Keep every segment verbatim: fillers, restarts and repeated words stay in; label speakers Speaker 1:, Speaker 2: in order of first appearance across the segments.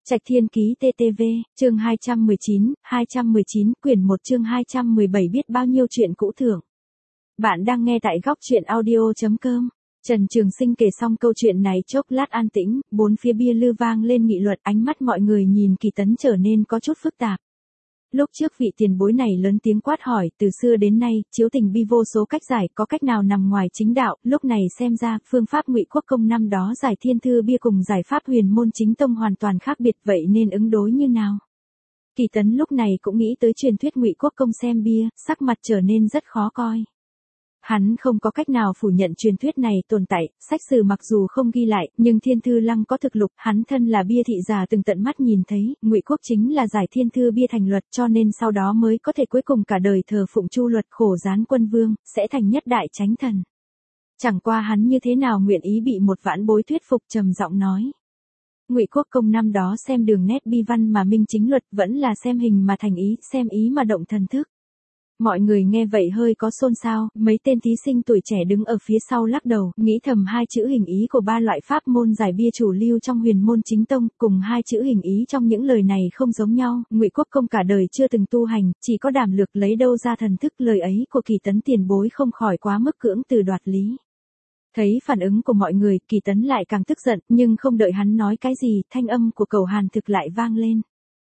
Speaker 1: Trạch Thiên Ký tê tê vê, chương hai trăm mười chín, hai trăm mười chín, quyển một chương hai trăm mười bảy biết bao nhiêu chuyện cũ thưởng. Bạn đang nghe tại góc truyện audio chấm com. Trần Trường Sinh kể xong câu chuyện này chốc lát an tĩnh, bốn phía bia lư vang lên nghị luận, ánh mắt mọi người nhìn Kỳ Tấn trở nên có chút phức tạp. Lúc trước vị tiền bối này lớn tiếng quát hỏi, từ xưa đến nay, chiếu tình bi vô số cách giải, có cách nào nằm ngoài chính đạo, lúc này xem ra, phương pháp Ngụy Quốc Công năm đó giải thiên thư bia cùng giải pháp huyền môn chính tông hoàn toàn khác biệt, vậy nên ứng đối như nào? Kỳ Tấn lúc này cũng nghĩ tới truyền thuyết Ngụy Quốc Công xem bia, sắc mặt trở nên rất khó coi. Hắn không có cách nào phủ nhận truyền thuyết này tồn tại, sách sử mặc dù không ghi lại, nhưng Thiên Thư Lăng có thực lục, hắn thân là bia thị già từng tận mắt nhìn thấy, Ngụy Quốc chính là giải thiên thư bia thành luật, cho nên sau đó mới có thể cuối cùng cả đời thờ phụng Chu luật khổ gián quân vương, sẽ thành nhất đại chánh thần. Chẳng qua hắn như thế nào nguyện ý bị một vãn bối thuyết phục, trầm giọng nói. Ngụy Quốc Công năm đó xem đường nét bi văn mà minh chính luật, vẫn là xem hình mà thành ý, xem ý mà động thần thức. Mọi người nghe vậy hơi có xôn xao, mấy tên thí sinh tuổi trẻ đứng ở phía sau lắc đầu, nghĩ thầm hai chữ hình ý của ba loại pháp môn giải bia chủ lưu trong huyền môn chính tông, cùng hai chữ hình ý trong những lời này không giống nhau, Ngụy Quốc Công cả đời chưa từng tu hành, chỉ có đảm lược lấy đâu ra thần thức, lời ấy của Kỳ Tấn tiền bối không khỏi quá mức cưỡng từ đoạt lý. Thấy phản ứng của mọi người, Kỳ Tấn lại càng tức giận, nhưng không đợi hắn nói cái gì, thanh âm của Cẩu Hàn Thực lại vang lên.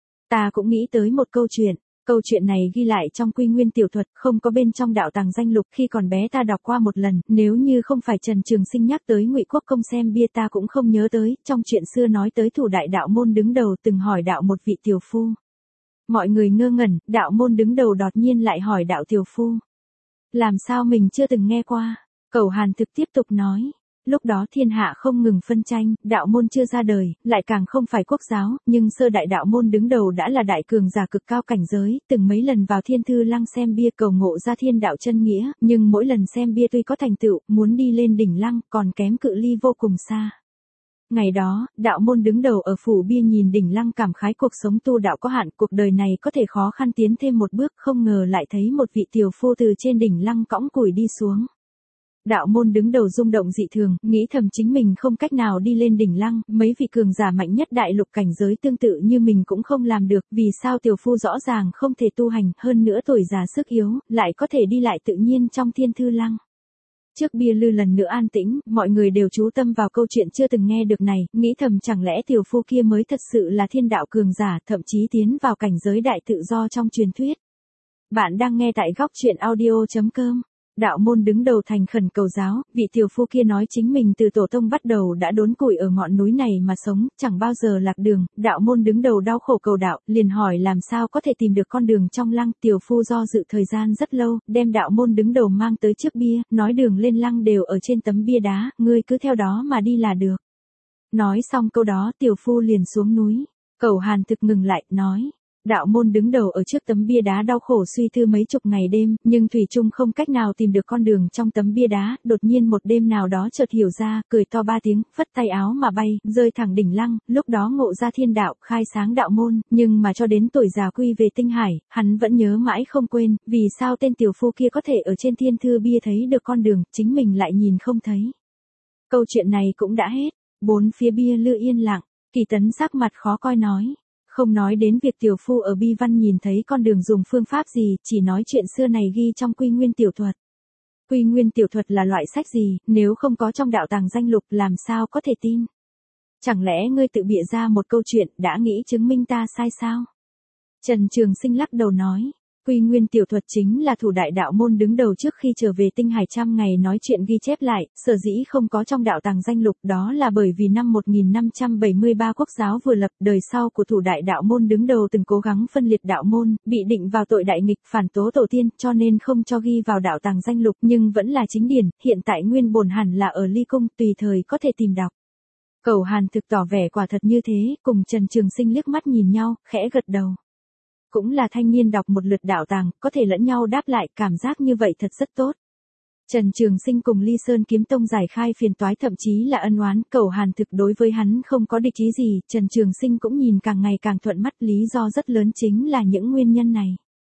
Speaker 1: Ta cũng nghĩ tới một câu chuyện. Câu chuyện này ghi lại trong Quy Nguyên tiểu thuật, không có bên trong đạo tàng danh lục, khi còn bé ta đọc qua một lần, nếu như không phải Trần Trường Sinh nhắc tới Ngụy Quốc Công xem bia ta cũng không nhớ tới, trong chuyện xưa nói tới thủ đại đạo môn đứng đầu từng hỏi đạo một vị tiểu phu. Mọi người ngơ ngẩn, đạo môn đứng đầu đột nhiên lại hỏi đạo tiểu phu. Làm sao mình chưa từng nghe qua? Cẩu Hàn Thực tiếp tục nói. Lúc đó thiên hạ không ngừng phân tranh, đạo môn chưa ra đời, lại càng không phải quốc giáo, nhưng sơ đại đạo môn đứng đầu đã là đại cường giả cực cao cảnh giới, từng mấy lần vào Thiên Thư Lăng xem bia cầu ngộ ra thiên đạo chân nghĩa, nhưng mỗi lần xem bia tuy có thành tựu, muốn đi lên đỉnh lăng, còn kém cự ly vô cùng xa. Ngày đó, đạo môn đứng đầu ở phủ bia nhìn đỉnh lăng cảm khái cuộc sống tu đạo có hạn, cuộc đời này có thể khó khăn tiến thêm một bước, không ngờ lại thấy một vị tiểu phu từ trên đỉnh lăng cõng củi đi xuống. Đạo môn đứng đầu rung động dị thường, nghĩ thầm chính mình không cách nào đi lên đỉnh lăng, mấy vị cường giả mạnh nhất đại lục cảnh giới tương tự như mình cũng không làm được, vì sao tiểu phu rõ ràng không thể tu hành, hơn nữa tuổi già sức yếu, lại có thể đi lại tự nhiên trong Thiên Thư Lăng. Trước bia lư lần nữa an tĩnh, mọi người đều chú tâm vào câu chuyện chưa từng nghe được này, nghĩ thầm chẳng lẽ tiểu phu kia mới thật sự là thiên đạo cường giả, thậm chí tiến vào cảnh giới đại tự do trong truyền thuyết. Bạn đang nghe tại góc truyện audio chấm com. Đạo môn đứng đầu thành khẩn cầu giáo, vị tiểu phu kia nói chính mình từ tổ tông bắt đầu đã đốn củi ở ngọn núi này mà sống, chẳng bao giờ lạc đường, đạo môn đứng đầu đau khổ cầu đạo, liền hỏi làm sao có thể tìm được con đường trong lăng, tiểu phu do dự thời gian rất lâu, đem đạo môn đứng đầu mang tới trước bia, nói đường lên lăng đều ở trên tấm bia đá, ngươi cứ theo đó mà đi là được. Nói xong câu đó tiểu phu liền xuống núi, Cẩu Hàn Thực ngừng lại, nói. Đạo môn đứng đầu ở trước tấm bia đá đau khổ suy tư mấy chục ngày đêm, nhưng thủy chung không cách nào tìm được con đường trong tấm bia đá, đột nhiên một đêm nào đó chợt hiểu ra, cười to ba tiếng, phất tay áo mà bay, rơi thẳng đỉnh lăng, lúc đó ngộ ra thiên đạo, khai sáng đạo môn, nhưng mà cho đến tuổi già quy về tinh hải, hắn vẫn nhớ mãi không quên, vì sao tên tiểu phu kia có thể ở trên thiên thư bia thấy được con đường, chính mình lại nhìn không thấy. Câu chuyện này cũng đã hết, bốn phía bia lư yên lặng, Kỳ Tấn sắc mặt khó coi nói. Không nói đến việc tiểu phu ở bi văn nhìn thấy con đường dùng phương pháp gì, chỉ nói chuyện xưa này ghi trong Quy Nguyên tiểu thuật. Quy Nguyên tiểu thuật là loại sách gì, nếu không có trong đạo tàng danh lục làm sao có thể tin? Chẳng lẽ ngươi tự bịa ra một câu chuyện, đã nghĩ chứng minh ta sai sao? Trần Trường Sinh lắc đầu nói. Quy Nguyên tiểu thuật chính là thủ đại đạo môn đứng đầu trước khi trở về tinh hải trăm ngày nói chuyện ghi chép lại, sở dĩ không có trong đạo tàng danh lục đó là bởi vì năm một nghìn năm trăm bảy mươi ba quốc giáo vừa lập, đời sau của thủ đại đạo môn đứng đầu từng cố gắng phân liệt đạo môn, bị định vào tội đại nghịch phản tố tổ tiên, cho nên không cho ghi vào đạo tàng danh lục, nhưng vẫn là chính điển, hiện tại nguyên bổn hẳn là ở Ly Cung, tùy thời có thể tìm đọc. Cẩu Hàn Thực tỏ vẻ quả thật như thế, cùng Trần Trường Sinh liếc mắt nhìn nhau, khẽ gật đầu. Cũng là thanh niên đọc một lượt đạo tàng, có thể lẫn nhau đáp lại, cảm giác như vậy thật rất tốt. Trần Trường Sinh cùng Ly Sơn Kiếm Tông giải khai phiền toái thậm chí là ân oán, Cẩu Hàn Thực đối với hắn không có địch ý gì, Trần Trường Sinh cũng nhìn càng ngày càng thuận mắt, lý do rất lớn chính là những nguyên nhân này.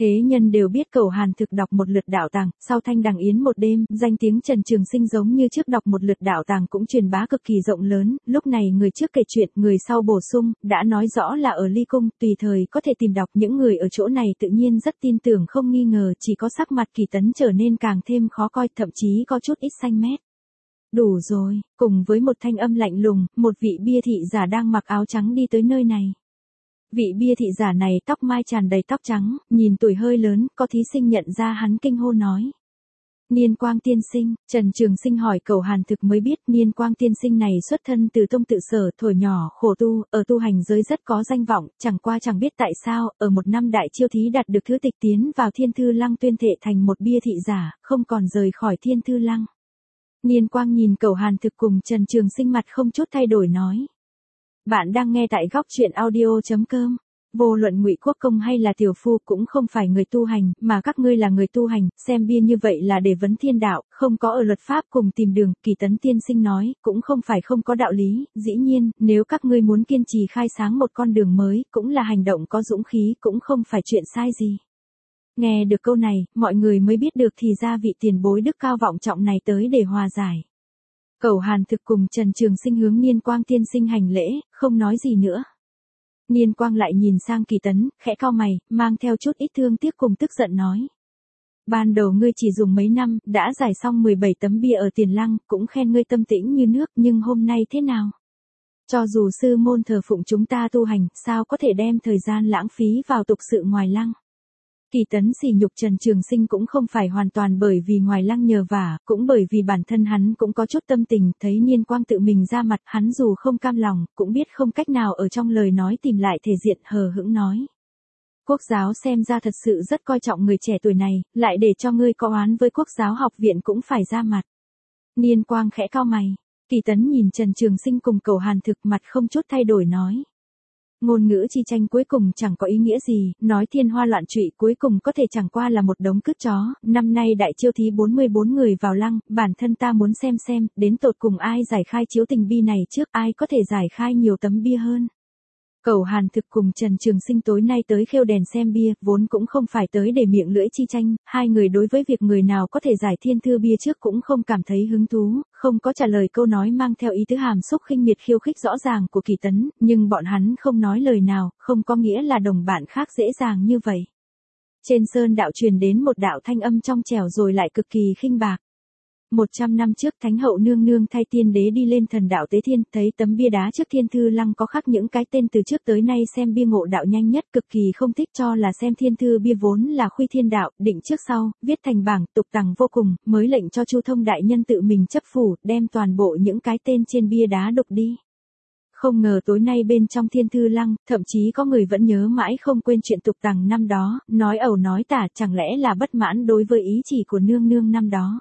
Speaker 1: Thế nhân đều biết Cẩu Hàn Thực đọc một lượt đạo tàng, sau Thanh Đằng Yến một đêm, danh tiếng Trần Trường Sinh giống như trước đọc một lượt đạo tàng cũng truyền bá cực kỳ rộng lớn, lúc này người trước kể chuyện, người sau bổ sung, đã nói rõ là ở Ly Cung, tùy thời có thể tìm đọc, những người ở chỗ này tự nhiên rất tin tưởng không nghi ngờ, chỉ có sắc mặt Kỳ Tấn trở nên càng thêm khó coi, thậm chí có chút ít xanh mét. Đủ rồi, cùng với một thanh âm lạnh lùng, một vị bia thị giả đang mặc áo trắng đi tới nơi này. Vị bia thị giả này tóc mai tràn đầy tóc trắng, nhìn tuổi hơi lớn, có thí sinh nhận ra hắn kinh hô nói. Niên Quang tiên sinh, Trần Trường Sinh hỏi Cẩu Hàn Thực mới biết Niên Quang tiên sinh này xuất thân từ tông tự sở, thổi nhỏ khổ tu, ở tu hành giới rất có danh vọng, chẳng qua chẳng biết tại sao, ở một năm đại chiêu thí đạt được thứ tịch tiến vào Thiên Thư Lăng tuyên thệ thành một bia thị giả, không còn rời khỏi Thiên Thư Lăng. Niên Quang nhìn Cẩu Hàn Thực cùng Trần Trường Sinh mặt không chút thay đổi nói. Bạn đang nghe tại góc truyện audio.com. Vô luận Ngụy Quốc Công hay là tiểu phu cũng không phải người tu hành, mà các ngươi là người tu hành, xem bia như vậy là để vấn thiên đạo, không có ở luật pháp cùng tìm đường, Kỳ Tấn tiên sinh nói, cũng không phải không có đạo lý, dĩ nhiên, nếu các ngươi muốn kiên trì khai sáng một con đường mới, cũng là hành động có dũng khí, cũng không phải chuyện sai gì. Nghe được câu này, mọi người mới biết được thì ra vị tiền bối đức cao vọng trọng này tới để hòa giải. Cẩu Hàn Thực cùng Trần Trường Sinh hướng Niên Quang tiên sinh hành lễ, không nói gì nữa. Niên Quang lại nhìn sang Kỳ Tấn, khẽ cau mày, mang theo chút ít thương tiếc cùng tức giận nói. Ban đầu ngươi chỉ dùng mấy năm, đã giải xong mười bảy tấm bia ở Tiền Lăng, cũng khen ngươi tâm tĩnh như nước, nhưng hôm nay thế nào? Cho dù sư môn thờ phụng chúng ta tu hành, sao có thể đem thời gian lãng phí vào tục sự ngoài lăng? Kỳ Tấn sỉ nhục Trần Trường Sinh cũng không phải hoàn toàn bởi vì ngoài lăng nhờ vả, cũng bởi vì bản thân hắn cũng có chút tâm tình, thấy Niên Quang tự mình ra mặt, hắn dù không cam lòng, cũng biết không cách nào ở trong lời nói tìm lại thể diện, hờ hững nói. Quốc giáo xem ra thật sự rất coi trọng người trẻ tuổi này, lại để cho ngươi có oán với Quốc giáo học viện cũng phải ra mặt. Niên Quang khẽ cau mày, Kỳ Tấn nhìn Trần Trường Sinh cùng Cẩu Hàn Thực mặt không chút thay đổi nói. Ngôn ngữ chi tranh cuối cùng chẳng có ý nghĩa gì, nói thiên hoa loạn trụy cuối cùng có thể chẳng qua là một đống cứt chó, năm nay đại chiêu thí bốn mươi bốn người vào lăng, bản thân ta muốn xem xem, đến tột cùng ai giải khai chiếu tình bi này trước, ai có thể giải khai nhiều tấm bia hơn. Cẩu Hàn Thực cùng Trần Trường Sinh tối nay tới khêu đèn xem bia, vốn cũng không phải tới để miệng lưỡi chi tranh, hai người đối với việc người nào có thể giải thiên thư bia trước cũng không cảm thấy hứng thú, không có trả lời câu nói mang theo ý tứ hàm xúc khinh miệt khiêu khích rõ ràng của Kỳ Tấn, nhưng bọn hắn không nói lời nào, không có nghĩa là đồng bạn khác dễ dàng như vậy. Trên sơn đạo truyền đến một đạo thanh âm trong trẻo rồi lại cực kỳ khinh bạc. Một trăm năm trước Thánh hậu nương nương thay tiên đế đi lên thần đạo Tế Thiên, thấy tấm bia đá trước Thiên Thư Lăng có khắc những cái tên từ trước tới nay xem bia ngộ đạo nhanh nhất, cực kỳ không thích, cho là xem thiên thư bia vốn là khuy thiên đạo, định trước sau, viết thành bảng, tục tằng vô cùng, mới lệnh cho Chu Thông đại nhân tự mình chấp phủ, đem toàn bộ những cái tên trên bia đá đục đi. Không ngờ tối nay bên trong Thiên Thư Lăng, thậm chí có người vẫn nhớ mãi không quên chuyện tục tằng năm đó, nói ẩu nói tả, chẳng lẽ là bất mãn đối với ý chỉ của nương nương năm đó.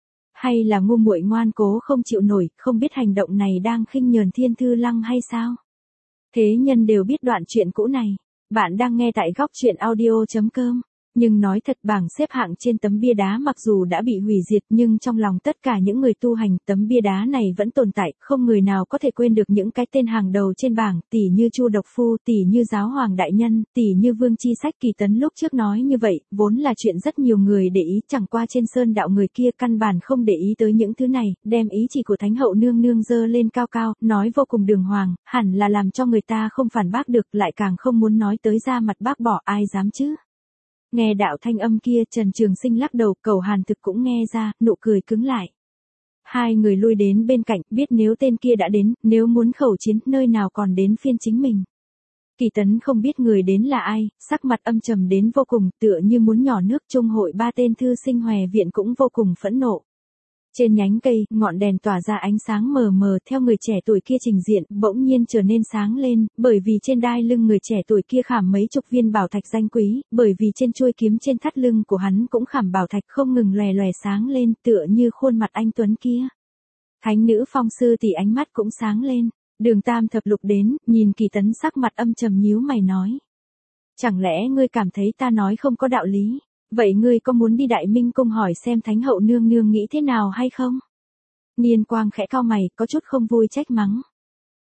Speaker 1: Hay là ngu muội ngoan cố không chịu nổi, không biết hành động này đang khinh nhờn Thiên Thư Lăng hay sao? Thế nhân đều biết đoạn chuyện cũ này. Bạn đang nghe tại góc truyện audio.com. Nhưng nói thật, bảng xếp hạng trên tấm bia đá mặc dù đã bị hủy diệt, nhưng trong lòng tất cả những người tu hành, tấm bia đá này vẫn tồn tại, không người nào có thể quên được những cái tên hàng đầu trên bảng, tỷ như Chu Độc Phu, tỷ như Giáo Hoàng đại nhân, tỷ như Vương Chi Sách. Kỳ Tấn lúc trước nói như vậy, vốn là chuyện rất nhiều người để ý, chẳng qua trên sơn đạo người kia căn bản không để ý tới những thứ này, đem ý chỉ của Thánh hậu nương nương dơ lên cao cao, nói vô cùng đường hoàng, hẳn là làm cho người ta không phản bác được, lại càng không muốn nói tới ra mặt bác bỏ, ai dám chứ. Nghe đạo thanh âm kia, Trần Trường Sinh lắc đầu, Cẩu Hàn Thực cũng nghe ra, nụ cười cứng lại. Hai người lui đến bên cạnh, biết nếu tên kia đã đến, nếu muốn khẩu chiến, nơi nào còn đến phiên chính mình. Kỳ Tấn không biết người đến là ai, sắc mặt âm trầm đến vô cùng, tựa như muốn nhỏ nước. Trung hội ba tên thư sinh Hòe viện cũng vô cùng phẫn nộ. Trên nhánh cây, ngọn đèn tỏa ra ánh sáng mờ mờ, theo người trẻ tuổi kia trình diện, bỗng nhiên trở nên sáng lên, bởi vì trên đai lưng người trẻ tuổi kia khảm mấy chục viên bảo thạch danh quý, bởi vì trên chuôi kiếm trên thắt lưng của hắn cũng khảm bảo thạch không ngừng lòe lòe sáng lên, tựa như khuôn mặt anh tuấn kia. Thánh nữ Phong sư tỷ ánh mắt cũng sáng lên. Đường Tam Thập Lục đến, nhìn Kỳ Tấn sắc mặt âm trầm nhíu mày nói. Chẳng lẽ ngươi cảm thấy ta nói không có đạo lý? Vậy ngươi có muốn đi Đại Minh Cung hỏi xem Thánh hậu nương nương nghĩ thế nào hay không? Niên Quang khẽ cau mày, có chút không vui trách mắng.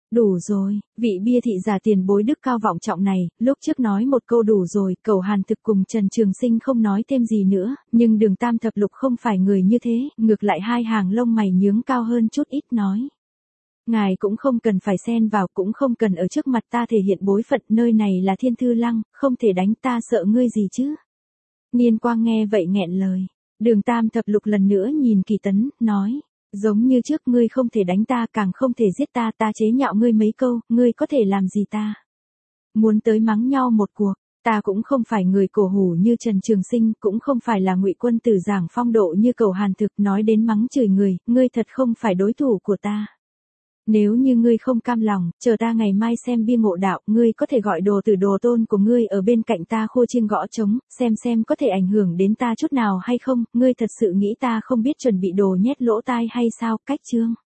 Speaker 1: Đủ rồi, vị bia thị giả tiền bối đức cao vọng trọng này, lúc trước nói một câu đủ rồi, Cẩu Hàn Thực cùng Trần Trường Sinh không nói thêm gì nữa, nhưng Đường Tam Thập Lục không phải người như thế, ngược lại hai hàng lông mày nhướng cao hơn chút ít nói. Ngài cũng không cần phải xen vào, cũng không cần ở trước mặt ta thể hiện bối phận, nơi này là Thiên Thư Lăng, không thể đánh ta, sợ ngươi gì chứ. Niên Quang nghe vậy nghẹn lời. Đường Tam Thập Lục lần nữa nhìn Kỳ Tấn, nói. Giống như trước ngươi không thể đánh ta, càng không thể giết ta, ta chế nhạo ngươi mấy câu, ngươi có thể làm gì ta? Muốn tới mắng nhau một cuộc, ta cũng không phải người cổ hủ như Trần Trường Sinh, cũng không phải là Ngụy Quân tử giảng phong độ như Cẩu Hàn Thực, nói đến mắng chửi người, ngươi thật không phải đối thủ của ta. Nếu như ngươi không cam lòng, chờ ta ngày mai xem bia ngộ đạo, ngươi có thể gọi đồ tử đồ tôn của ngươi ở bên cạnh ta khô chiêng gõ trống, xem xem có thể ảnh hưởng đến ta chút nào hay không, ngươi thật sự nghĩ ta không biết chuẩn bị đồ nhét lỗ tai hay sao, cách chương.